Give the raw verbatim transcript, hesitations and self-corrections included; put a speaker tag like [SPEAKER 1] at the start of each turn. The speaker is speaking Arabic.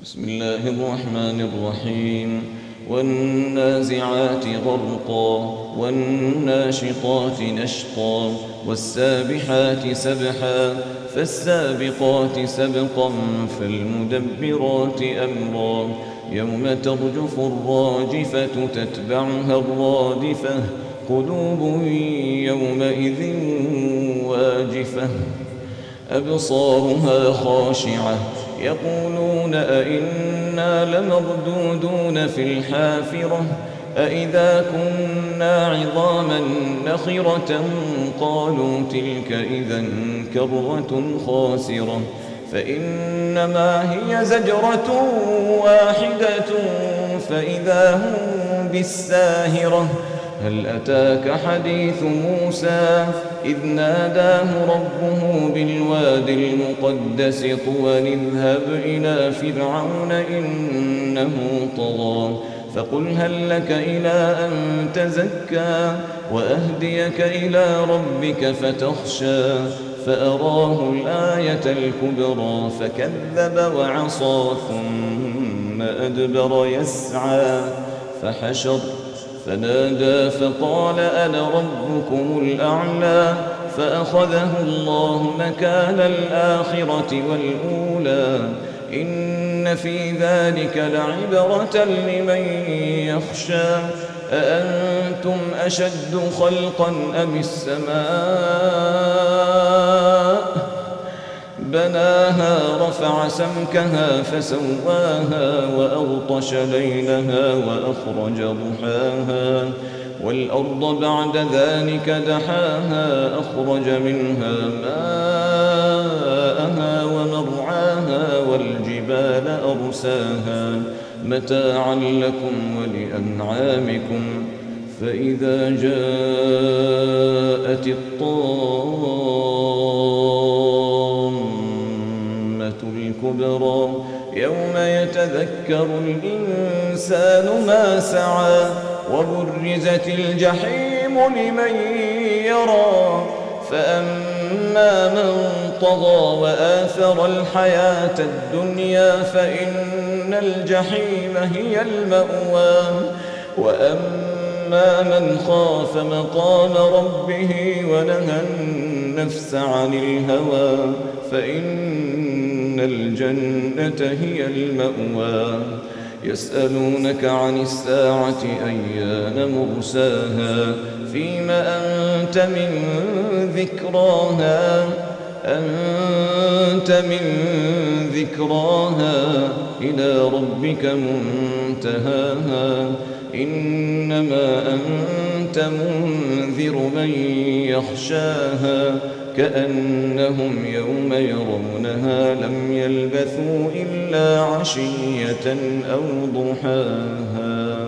[SPEAKER 1] بسم الله الرحمن الرحيم. والنازعات غرقا والناشطات نشطا والسابحات سبحا فالسابقات سبقا فالمدبرات أمرا يوم ترجف الراجفة تتبعها الرادفة قلوب يومئذ واجفة أبصارها خاشعة يقولون أئنا لمردودون في الحافرة أئذا كنا عظاما نخرة قالوا تلك إذا كرة خاسرة فإنما هي زجرة واحدة فإذا هم بالساهرة هل أتاك حديث موسى إذ ناداه ربه بالواد المقدس طوى اذهب إلى فرعون إنه طغى فقل هل لك إلى أن تزكى وأهديك إلى ربك فتخشى فأراه الآية الكبرى فكذب وعصى ثم أدبر يسعى فحشر فنادى فقال أنا ربكم الأعلى فأخذه الله نكال الآخرة والأولى إن في ذلك لعبرة لمن يخشى أأنتم أشد خلقا أم السماء بناها رفع سمكها فسواها وأغطش ليلها وأخرج ضحاها والأرض بعد ذلك دحاها أخرج منها ماءها ومرعاها والجبال أرساها متاعا لكم ولأنعامكم فإذا جاءت الطامة الكبرى يوم يتذكر الإنسان ما سعى وبرزت الجحيم لمن يرى فأما من طغى وآثر الحياة الدنيا فإن الجحيم هي المأوى وأما من خاف مقام ربه ونهى النفس عن الهوى فإن الجنة هي المأوى يسألونك عن الساعة أيان مرساها فيما أنت من ذكراها أنت من ذكراها إلى ربك منتهاها إنما أنت منذر من يخشاها كأنهم يوم يرونها لم يلبثوا إلا عشية أو ضحاها.